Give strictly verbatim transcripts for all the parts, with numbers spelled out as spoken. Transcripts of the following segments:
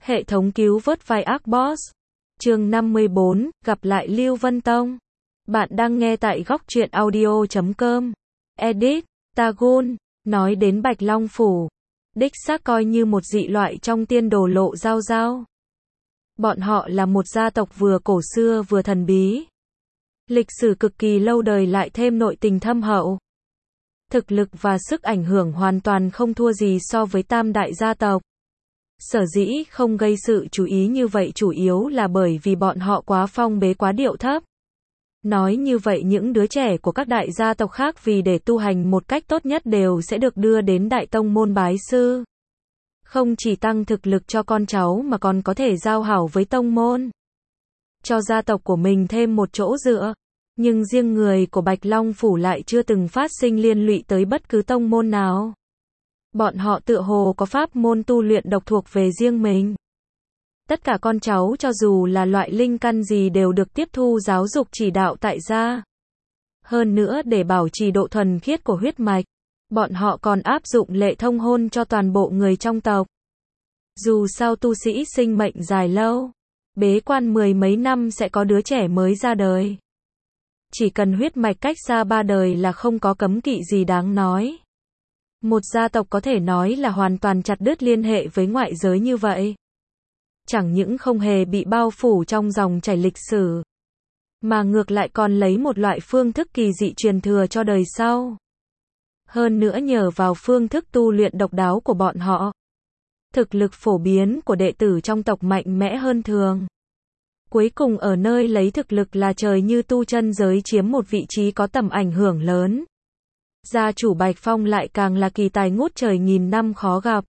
Hệ thống cứu vớt vai ác boss. Chương năm mươi bốn, gặp lại Lưu Vân Tông. Bạn đang nghe tại góc truyện audio chấm com. Edit, Tagun, nói đến Bạch Long Phủ. Đích xác coi như một dị loại trong tiên đồ Lộ Giao Giao. Bọn họ là một gia tộc vừa cổ xưa vừa thần bí. Lịch sử cực kỳ lâu đời lại thêm nội tình thâm hậu. Thực lực và sức ảnh hưởng hoàn toàn không thua gì so với tam đại gia tộc. Sở dĩ không gây sự chú ý như vậy chủ yếu là bởi vì bọn họ quá phong bế quá điệu thấp. Nói như vậy những đứa trẻ của các đại gia tộc khác vì để tu hành một cách tốt nhất đều sẽ được đưa đến đại tông môn bái sư. Không chỉ tăng thực lực cho con cháu mà còn có thể giao hảo với tông môn. Cho gia tộc của mình thêm một chỗ dựa. Nhưng riêng người của Bạch Long Phủ lại chưa từng phát sinh liên lụy tới bất cứ tông môn nào. Bọn họ tựa hồ có pháp môn tu luyện độc thuộc về riêng mình. Tất cả con cháu cho dù là loại linh căn gì đều được tiếp thu giáo dục chỉ đạo tại gia. Hơn nữa để bảo trì độ thuần khiết của huyết mạch, bọn họ còn áp dụng lệ thông hôn cho toàn bộ người trong tộc. Dù sao tu sĩ sinh mệnh dài lâu, bế quan mười mấy năm sẽ có đứa trẻ mới ra đời. Chỉ cần huyết mạch cách xa ba đời là không có cấm kỵ gì đáng nói. Một gia tộc có thể nói là hoàn toàn chặt đứt liên hệ với ngoại giới như vậy. Chẳng những không hề bị bao phủ trong dòng chảy lịch sử, mà ngược lại còn lấy một loại phương thức kỳ dị truyền thừa cho đời sau. Hơn nữa nhờ vào phương thức tu luyện độc đáo của bọn họ, thực lực phổ biến của đệ tử trong tộc mạnh mẽ hơn thường. Cuối cùng ở nơi lấy thực lực là trời như tu chân giới chiếm một vị trí có tầm ảnh hưởng lớn. Gia chủ Bạch Phong lại càng là kỳ tài ngút trời nghìn năm khó gặp.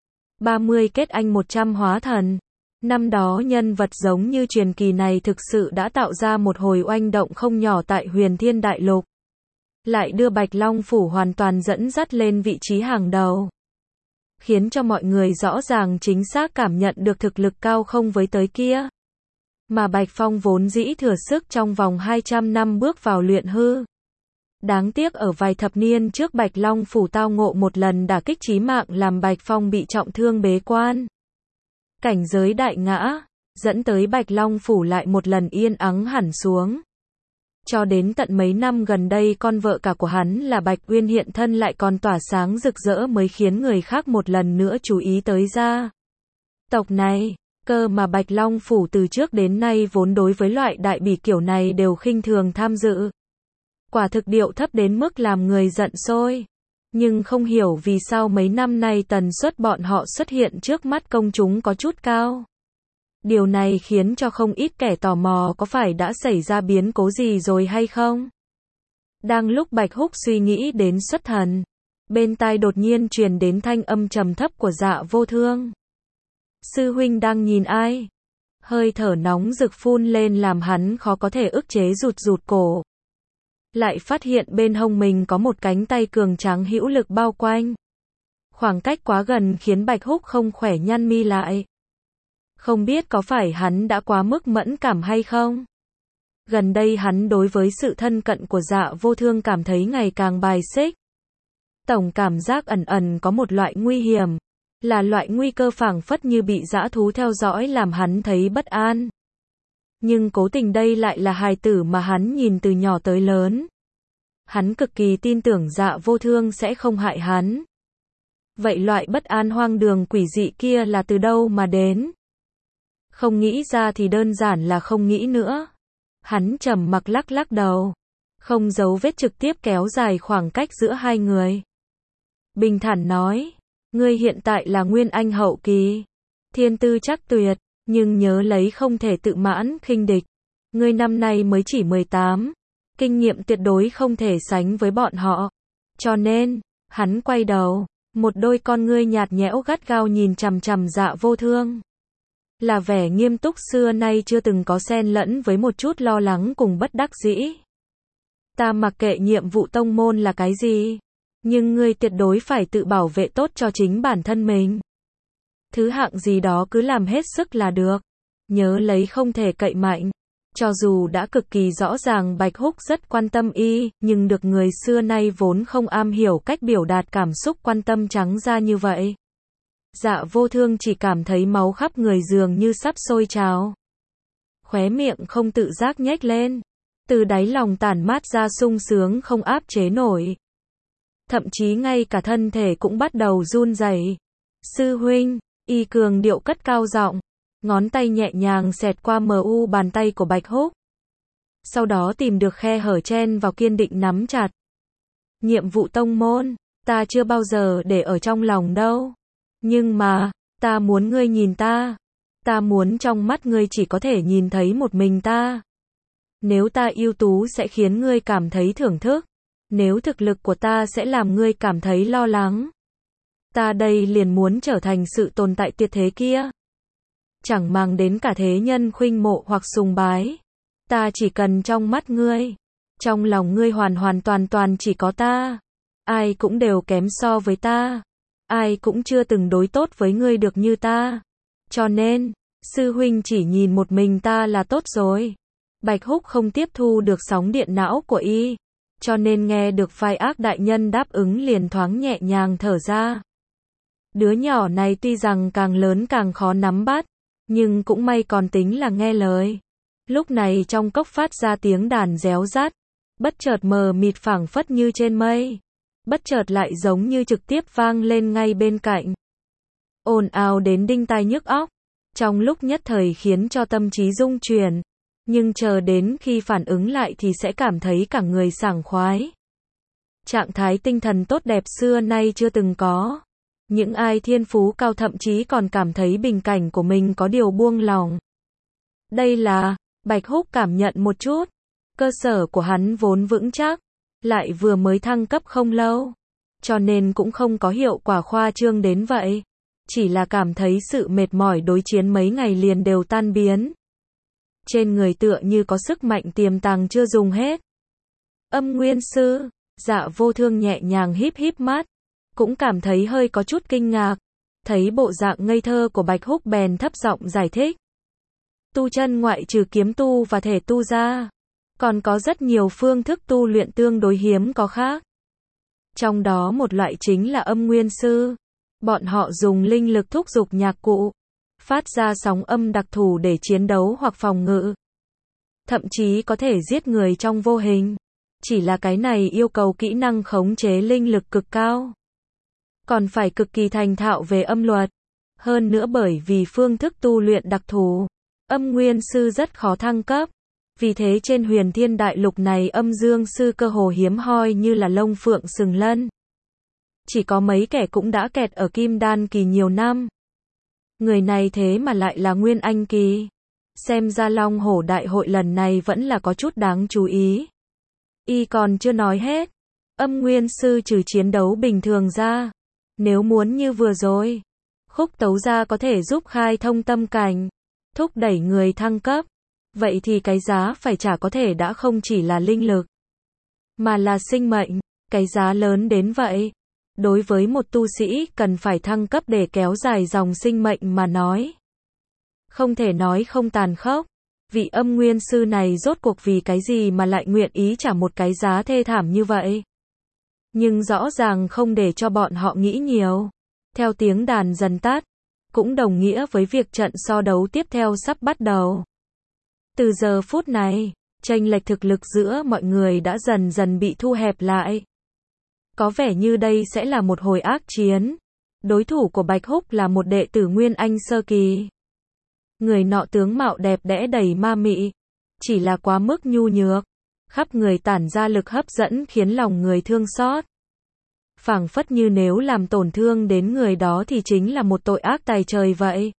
ba mươi kết anh một trăm hóa thần. Năm đó nhân vật giống như truyền kỳ này thực sự đã tạo ra một hồi oanh động không nhỏ tại Huyền Thiên Đại Lục. Lại đưa Bạch Long Phủ hoàn toàn dẫn dắt lên vị trí hàng đầu. Khiến cho mọi người rõ ràng chính xác cảm nhận được thực lực cao không với tới kia. Mà Bạch Phong vốn dĩ thừa sức trong vòng hai trăm năm bước vào luyện hư. Đáng tiếc ở vài thập niên trước Bạch Long Phủ tao ngộ một lần đả kích chí mạng làm Bạch Phong bị trọng thương bế quan. Cảnh giới đại ngã, dẫn tới Bạch Long Phủ lại một lần yên ắng hẳn xuống. Cho đến tận mấy năm gần đây con vợ cả của hắn là Bạch Uyên hiện thân lại còn tỏa sáng rực rỡ mới khiến người khác một lần nữa chú ý tới gia tộc này. Cơ mà Bạch Long Phủ từ trước đến nay vốn đối với loại đại bỉ kiểu này đều khinh thường tham dự. Quả thực điệu thấp đến mức làm người giận sôi. Nhưng không hiểu vì sao mấy năm nay tần suất bọn họ xuất hiện trước mắt công chúng có chút cao. Điều này khiến cho không ít kẻ tò mò có phải đã xảy ra biến cố gì rồi hay không. Đang lúc Bạch Húc suy nghĩ đến xuất thần, bên tai đột nhiên truyền đến thanh âm trầm thấp của Dạ Vô Thương. Sư huynh đang nhìn ai? Hơi thở nóng rực phun lên làm hắn khó có thể ức chế rụt rụt cổ. Lại phát hiện bên hông mình có một cánh tay cường tráng hữu lực bao quanh. Khoảng cách quá gần khiến Bạch Húc không khỏe nhăn mi lại. Không biết có phải hắn đã quá mức mẫn cảm hay không? Gần đây hắn đối với sự thân cận của Dạ Vô Thương cảm thấy ngày càng bài xích. Tổng cảm giác ẩn ẩn có một loại nguy hiểm. Là loại nguy cơ phảng phất như bị dã thú theo dõi làm hắn thấy bất an. Nhưng cố tình đây lại là hài tử mà hắn nhìn từ nhỏ tới lớn. Hắn cực kỳ tin tưởng Dạ Vô Thương sẽ không hại hắn. Vậy loại bất an hoang đường quỷ dị kia là từ đâu mà đến? Không nghĩ ra thì đơn giản là không nghĩ nữa. Hắn trầm mặc lắc lắc đầu. Không giấu vết trực tiếp kéo dài khoảng cách giữa hai người. Bình thản nói. Ngươi hiện tại là Nguyên Anh hậu kỳ. Thiên tư chắc tuyệt. Nhưng nhớ lấy không thể tự mãn khinh địch. Ngươi năm nay mới chỉ mười tám. Kinh nghiệm tuyệt đối không thể sánh với bọn họ. Cho nên, hắn quay đầu. Một đôi con ngươi nhạt nhẽo gắt gao nhìn chằm chằm Dạ Vô Thương. Là vẻ nghiêm túc xưa nay chưa từng có xen lẫn với một chút lo lắng cùng bất đắc dĩ. Ta mặc kệ nhiệm vụ tông môn là cái gì. Nhưng ngươi tuyệt đối phải tự bảo vệ tốt cho chính bản thân mình. Thứ hạng gì đó cứ làm hết sức là được. Nhớ lấy không thể cậy mạnh. Cho dù đã cực kỳ rõ ràng Bạch Húc rất quan tâm y, nhưng được người xưa nay vốn không am hiểu cách biểu đạt cảm xúc quan tâm trắng ra như vậy. Dạ Vô Thương chỉ cảm thấy máu khắp người dường như sắp sôi trào. Khóe miệng không tự giác nhếch lên. Từ đáy lòng tản mát ra sung sướng không áp chế nổi. Thậm chí ngay cả thân thể cũng bắt đầu run rẩy. Sư huynh, Y cường điệu cất cao giọng, ngón tay nhẹ nhàng xẹt qua mờ u bàn tay của Bạch Húc. Sau đó tìm được khe hở chen vào kiên định nắm chặt. Nhiệm vụ tông môn, ta chưa bao giờ để ở trong lòng đâu. Nhưng mà, ta muốn ngươi nhìn ta. Ta muốn trong mắt ngươi chỉ có thể nhìn thấy một mình ta. Nếu ta ưu tú sẽ khiến ngươi cảm thấy thưởng thức. Nếu thực lực của ta sẽ làm ngươi cảm thấy lo lắng. Ta đây liền muốn trở thành sự tồn tại tuyệt thế kia. Chẳng mang đến cả thế nhân khuynh mộ hoặc sùng bái. Ta chỉ cần trong mắt ngươi. Trong lòng ngươi hoàn hoàn toàn toàn chỉ có ta. Ai cũng đều kém so với ta. Ai cũng chưa từng đối tốt với ngươi được như ta. Cho nên, sư huynh chỉ nhìn một mình ta là tốt rồi. Bạch Húc không tiếp thu được sóng điện não của Y. Cho nên nghe được Phai Ác đại nhân đáp ứng liền thoáng nhẹ nhàng thở ra. Đứa nhỏ này tuy rằng càng lớn càng khó nắm bắt. Nhưng cũng may còn tính là nghe lời. Lúc này trong cốc phát ra tiếng đàn réo rắt. Bất chợt mờ mịt phảng phất như trên mây. Bất chợt lại giống như trực tiếp vang lên ngay bên cạnh. Ồn ào đến đinh tai nhức óc. Trong lúc nhất thời khiến cho tâm trí rung chuyển. Nhưng chờ đến khi phản ứng lại thì sẽ cảm thấy cả người sảng khoái. Trạng thái tinh thần tốt đẹp xưa nay chưa từng có. Những ai thiên phú cao thậm chí còn cảm thấy bình cảnh của mình có điều buông lòng. Đây là, Bạch Húc cảm nhận một chút. Cơ sở của hắn vốn vững chắc. Lại vừa mới thăng cấp không lâu. Cho nên cũng không có hiệu quả khoa trương đến vậy. Chỉ là cảm thấy sự mệt mỏi đối chiến mấy ngày liền đều tan biến. Trên người tựa như có sức mạnh tiềm tàng chưa dùng hết. Âm Nguyên Sư, Dạ Vô Thương nhẹ nhàng híp híp mắt. Cũng cảm thấy hơi có chút kinh ngạc. Thấy bộ dạng ngây thơ của Bạch Húc bèn thấp giọng giải thích. Tu chân ngoại trừ kiếm tu và thể tu ra. Còn có rất nhiều phương thức tu luyện tương đối hiếm có khác. Trong đó một loại chính là âm nguyên sư. Bọn họ dùng linh lực thúc giục nhạc cụ. Phát ra sóng âm đặc thù để chiến đấu hoặc phòng ngự. Thậm chí có thể giết người trong vô hình. Chỉ là cái này yêu cầu kỹ năng khống chế linh lực cực cao. Còn phải cực kỳ thành thạo về âm luật. Hơn nữa bởi vì phương thức tu luyện đặc thù. Âm nguyên sư rất khó thăng cấp. Vì thế trên huyền thiên đại lục này âm dương sư cơ hồ hiếm hoi như là lông phượng sừng lân. Chỉ có mấy kẻ cũng đã kẹt ở kim đan kỳ nhiều năm. Người này thế mà lại là nguyên anh kỳ. Xem ra Long Hổ đại hội lần này vẫn là có chút đáng chú ý. Y còn chưa nói hết. Âm nguyên sư trừ chiến đấu bình thường ra. Nếu muốn như vừa rồi. Khúc tấu gia có thể giúp khai thông tâm cảnh. Thúc đẩy người thăng cấp. Vậy thì cái giá phải trả có thể đã không chỉ là linh lực. Mà là sinh mệnh. Cái giá lớn đến vậy. Đối với một tu sĩ cần phải thăng cấp để kéo dài dòng sinh mệnh mà nói. Không thể nói không tàn khốc. Vị âm nguyên sư này rốt cuộc vì cái gì mà lại nguyện ý trả một cái giá thê thảm như vậy. Nhưng rõ ràng không để cho bọn họ nghĩ nhiều. Theo tiếng đàn dần tắt. Cũng đồng nghĩa với việc trận so đấu tiếp theo sắp bắt đầu. Từ giờ phút này, chênh lệch thực lực giữa mọi người đã dần dần bị thu hẹp lại. Có vẻ như đây sẽ là một hồi ác chiến. Đối thủ của Bạch Húc là một đệ tử Nguyên Anh sơ kỳ. Người nọ tướng mạo đẹp đẽ đầy ma mị. Chỉ là quá mức nhu nhược. Khắp người tản ra lực hấp dẫn khiến lòng người thương xót. Phảng phất như nếu làm tổn thương đến người đó thì chính là một tội ác tày trời vậy.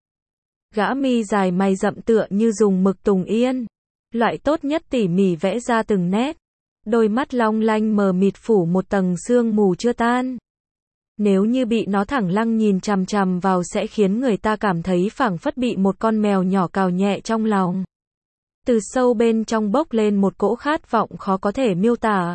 Gã mi dài mày rậm tựa như dùng mực tùng yên. Loại tốt nhất tỉ mỉ vẽ ra từng nét. Đôi mắt long lanh mờ mịt phủ một tầng sương mù chưa tan. Nếu như bị nó thẳng lăng nhìn chằm chằm vào sẽ khiến người ta cảm thấy phảng phất bị một con mèo nhỏ cào nhẹ trong lòng. Từ sâu bên trong bốc lên một cỗ khát vọng khó có thể miêu tả.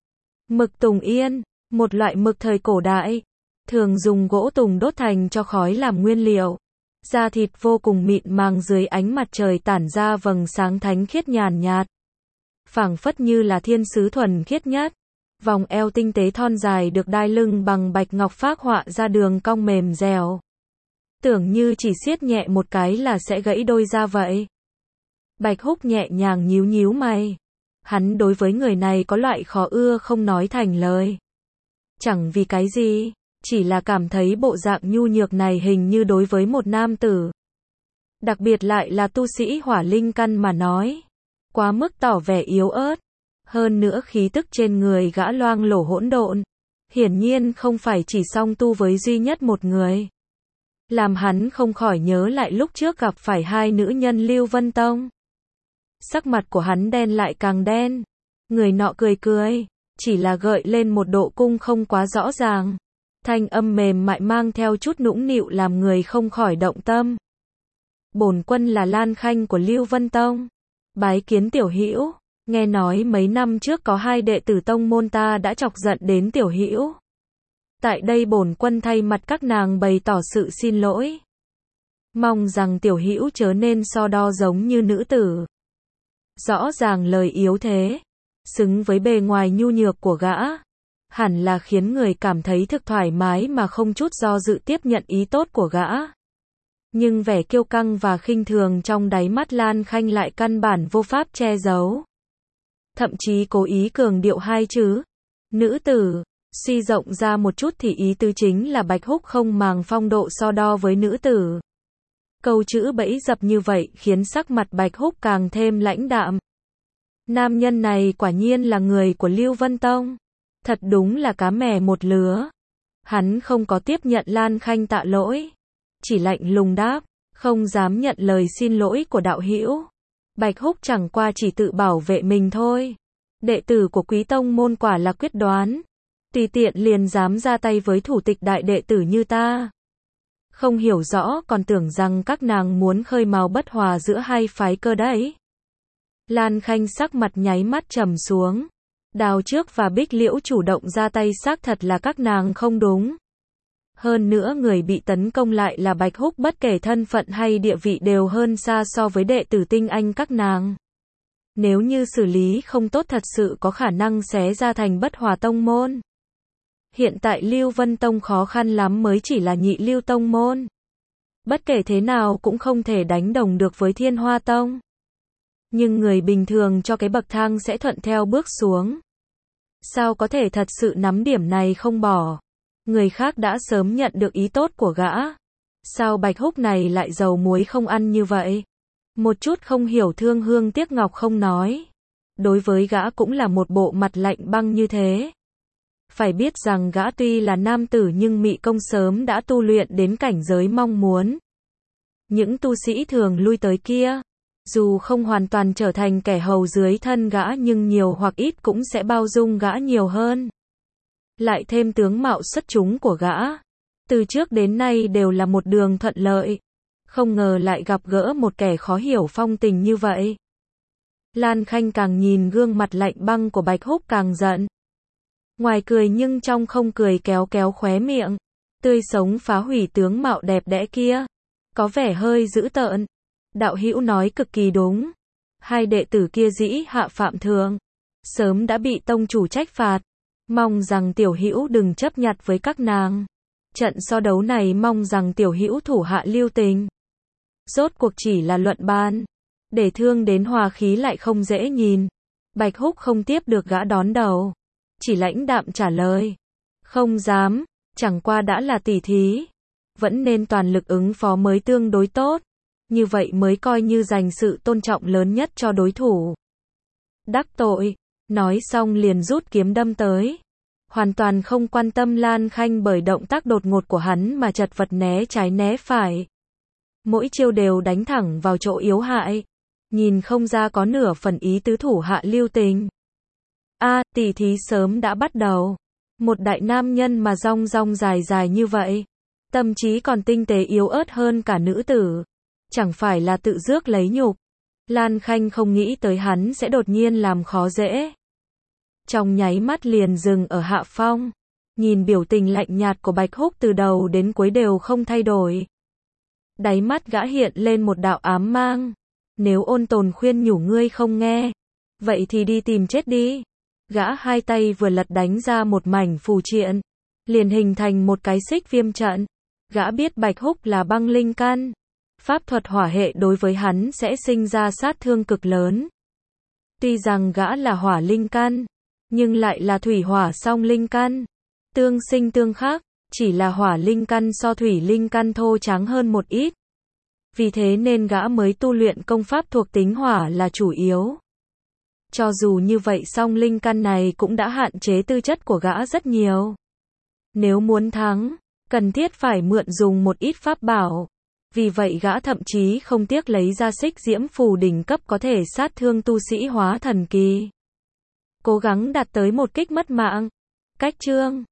Mực tùng yên, một loại mực thời cổ đại, thường dùng gỗ tùng đốt thành cho khói làm nguyên liệu. Da thịt vô cùng mịn màng dưới ánh mặt trời tản ra vầng sáng thánh khiết nhàn nhạt. Phảng phất như là thiên sứ thuần khiết nhất. Vòng eo tinh tế thon dài được đai lưng bằng bạch ngọc phác họa ra đường cong mềm dẻo. Tưởng như chỉ siết nhẹ một cái là sẽ gãy đôi ra vậy. Bạch Húc nhẹ nhàng nhíu nhíu mày. Hắn đối với người này có loại khó ưa không nói thành lời. Chẳng vì cái gì, chỉ là cảm thấy bộ dạng nhu nhược này hình như đối với một nam tử, đặc biệt lại là tu sĩ hỏa linh căn mà nói, quá mức tỏ vẻ yếu ớt. Hơn nữa khí tức trên người gã loang lổ hỗn độn, hiển nhiên không phải chỉ song tu với duy nhất một người. Làm hắn không khỏi nhớ lại lúc trước gặp phải hai nữ nhân Lưu Vân Tông. Sắc mặt của hắn đen lại càng đen. Người nọ cười cười, chỉ là gợi lên một độ cung không quá rõ ràng. Thanh âm mềm mại mang theo chút nũng nịu làm người không khỏi động tâm. Bổn quân là Lan Khanh của Lưu Vân Tông. Bái kiến tiểu hữu, nghe nói mấy năm trước có hai đệ tử tông môn ta đã chọc giận đến tiểu hữu. Tại đây bổn quân thay mặt các nàng bày tỏ sự xin lỗi. Mong rằng tiểu hữu chớ nên so đo giống như nữ tử. Rõ ràng lời yếu thế, xứng với bề ngoài nhu nhược của gã, hẳn là khiến người cảm thấy thực thoải mái mà không chút do dự tiếp nhận ý tốt của gã. Nhưng vẻ kiêu căng và khinh thường trong đáy mắt Lan Khanh lại căn bản vô pháp che giấu. Thậm chí cố ý cường điệu hai chữ nữ tử, suy rộng ra một chút thì ý tứ chính là Bạch Húc không màng phong độ so đo với nữ tử. Câu chữ bẫy dập như vậy khiến sắc mặt Bạch Húc càng thêm lãnh đạm. Nam nhân này quả nhiên là người của Lưu Vân Tông. Thật đúng là cá mè một lứa. Hắn không có tiếp nhận Lan Khanh tạ lỗi, chỉ lạnh lùng đáp, không dám nhận lời xin lỗi của đạo hữu. Bạch Húc chẳng qua chỉ tự bảo vệ mình thôi. Đệ tử của Quý Tông môn quả là quyết đoán, tùy tiện liền dám ra tay với thủ tịch đại đệ tử như ta. Không hiểu rõ còn tưởng rằng các nàng muốn khơi mào bất hòa giữa hai phái cơ đấy. Lan Khanh sắc mặt nháy mắt trầm xuống. Đào Trước và Bích Liễu chủ động ra tay xác thật là các nàng không đúng. Hơn nữa người bị tấn công lại là Bạch Húc, bất kể thân phận hay địa vị đều hơn xa so với đệ tử tinh anh các nàng. Nếu như xử lý không tốt thật sự có khả năng xé ra thành bất hòa tông môn. Hiện tại Lưu Vân Tông khó khăn lắm mới chỉ là nhị lưu tông môn. Bất kể thế nào cũng không thể đánh đồng được với Thiên Hoa Tông. Nhưng người bình thường cho cái bậc thang sẽ thuận theo bước xuống. Sao có thể thật sự nắm điểm này không bỏ? Người khác đã sớm nhận được ý tốt của gã. Sao Bạch Húc này lại dầu muối không ăn như vậy? Một chút không hiểu thương hương tiếc ngọc không nói. Đối với gã cũng là một bộ mặt lạnh băng như thế. Phải biết rằng gã tuy là nam tử nhưng mị công sớm đã tu luyện đến cảnh giới mong muốn. Những tu sĩ thường lui tới kia, dù không hoàn toàn trở thành kẻ hầu dưới thân gã nhưng nhiều hoặc ít cũng sẽ bao dung gã nhiều hơn. Lại thêm tướng mạo xuất chúng của gã, từ trước đến nay đều là một đường thuận lợi. Không ngờ lại gặp gỡ một kẻ khó hiểu phong tình như vậy. Lan Khanh càng nhìn gương mặt lạnh băng của Bạch Húc càng giận. Ngoài cười nhưng trong không cười, kéo kéo khóe miệng, tươi sống phá hủy tướng mạo đẹp đẽ kia, có vẻ hơi dữ tợn. Đạo hữu nói cực kỳ đúng. Hai đệ tử kia dĩ hạ phạm thượng, sớm đã bị tông chủ trách phạt. Mong rằng tiểu hữu đừng chấp nhặt với các nàng. Trận so đấu này mong rằng tiểu hữu thủ hạ lưu tình. Rốt cuộc chỉ là luận bàn, để thương đến hòa khí lại không dễ nhìn. Bạch Húc không tiếp được gã đón đầu, chỉ lãnh đạm trả lời, không dám, chẳng qua đã là tỷ thí, vẫn nên toàn lực ứng phó mới tương đối tốt, như vậy mới coi như dành sự tôn trọng lớn nhất cho đối thủ. Đắc tội, nói xong liền rút kiếm đâm tới, hoàn toàn không quan tâm Lan Khanh bởi động tác đột ngột của hắn mà chật vật né trái né phải. Mỗi chiêu đều đánh thẳng vào chỗ yếu hại, nhìn không ra có nửa phần ý tứ thủ hạ lưu tình. A, tỷ thí sớm đã bắt đầu. Một đại nam nhân mà rong rong dài dài như vậy, tâm trí còn tinh tế yếu ớt hơn cả nữ tử, chẳng phải là tự rước lấy nhục. Lan Khanh không nghĩ tới hắn sẽ đột nhiên làm khó dễ. Trong nháy mắt liền dừng ở hạ phong, nhìn biểu tình lạnh nhạt của Bạch Húc từ đầu đến cuối đều không thay đổi. Đáy mắt gã hiện lên một đạo ám mang. Nếu ôn tồn khuyên nhủ ngươi không nghe, vậy thì đi tìm chết đi. Gã hai tay vừa lật đánh ra một mảnh phù triện, liền hình thành một cái xích viêm trận. Gã biết Bạch Húc là băng linh căn. Pháp thuật hỏa hệ đối với hắn sẽ sinh ra sát thương cực lớn. Tuy rằng gã là hỏa linh căn, nhưng lại là thủy hỏa song linh căn. Tương sinh tương khắc, chỉ là hỏa linh căn so thủy linh căn thô trắng hơn một ít. Vì thế nên gã mới tu luyện công pháp thuộc tính hỏa là chủ yếu. Cho dù như vậy song linh căn này cũng đã hạn chế tư chất của gã rất nhiều. Nếu muốn thắng, cần thiết phải mượn dùng một ít pháp bảo. Vì vậy gã thậm chí không tiếc lấy ra xích diễm phù đỉnh cấp có thể sát thương tu sĩ hóa thần kỳ. Cố gắng đạt tới một kích mất mạng. Cách chương